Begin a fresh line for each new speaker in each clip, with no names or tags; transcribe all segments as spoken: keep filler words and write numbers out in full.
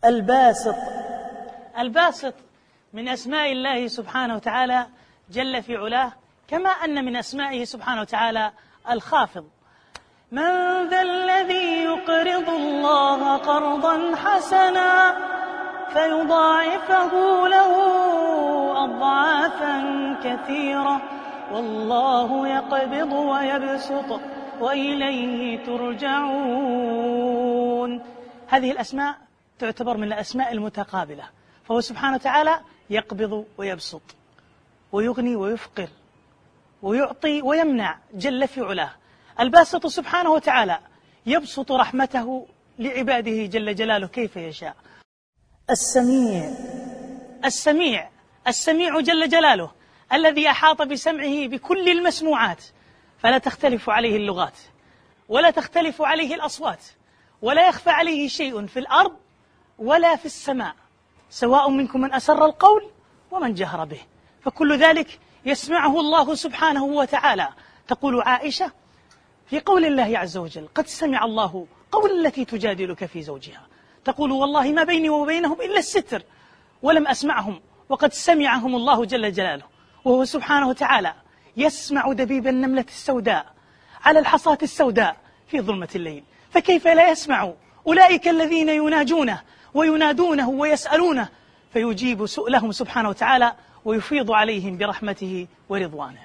الباسط.
الباسط من أسماء الله سبحانه وتعالى جل في علاه، كما أن من أسمائه سبحانه وتعالى الخافض. من ذا الذي يقرض الله قرضا حسنا فيضاعفه له أضعافا كثيرة والله يقبض ويبسط وإليه ترجعون. هذه الأسماء تعتبر من الأسماء المتقابلة، فهو سبحانه وتعالى يقبض ويبسط ويغني ويفقر ويعطي ويمنع جل في علاه. الباسط سبحانه وتعالى يبسط رحمته لعباده جل جلاله كيف يشاء.
السميع.
السميع السميع جل جلاله الذي أحاط بسمعه بكل المسموعات، فلا تختلف عليه اللغات ولا تختلف عليه الأصوات ولا يخفى عليه شيء في الأرض ولا في السماء، سواء منكم من أسر القول ومن جهر به، فكل ذلك يسمعه الله سبحانه وتعالى. تقول عائشة في قول الله عز وجل: قد سمع الله قول التي تجادلك في زوجها، تقول: والله ما بيني وبينهم إلا الستر ولم أسمعهم وقد سمعهم الله جل جلاله. وهو سبحانه وتعالى يسمع دبيب النملة السوداء على الحصاة السوداء في ظلمة الليل، فكيف لا يسمع أولئك الذين يناجونه وينادونه ويسألونه فيجيب سؤلهم سبحانه وتعالى ويفيض عليهم برحمته ورضوانه.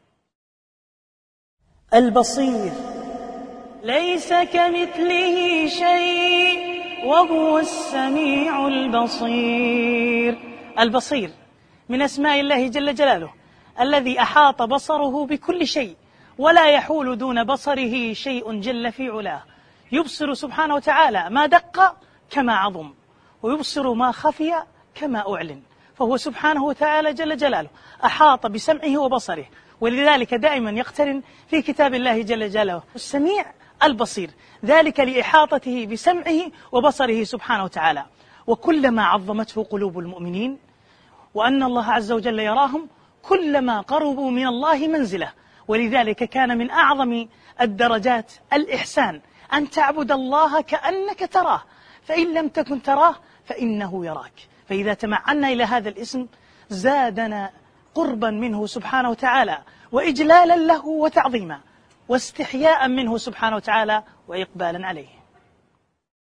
البصير.
ليس كمثله شيء وهو السميع البصير. البصير من أسماء الله جل جلاله الذي أحاط بصره بكل شيء ولا يحول دون بصره شيء جل في علاه. يبصر سبحانه وتعالى ما دق كما عظم، ويبصر ما خفي كما أعلن، فهو سبحانه وتعالى جل جلاله أحاط بسمعه وبصره، ولذلك دائما يقترن في كتاب الله جل جلاله السميع البصير، ذلك لإحاطته بسمعه وبصره سبحانه وتعالى. وكلما عظمته قلوب المؤمنين وأن الله عز وجل يراهم كلما قربوا من الله منزله، ولذلك كان من أعظم الدرجات الإحسان أن تعبد الله كأنك تراه، فإن لم تكن تراه فإنه يراك. فإذا تمعنا إلى هذا الاسم زادنا قربا منه سبحانه وتعالى وإجلالا له وتعظيما واستحياء منه سبحانه وتعالى وإقبالا عليه.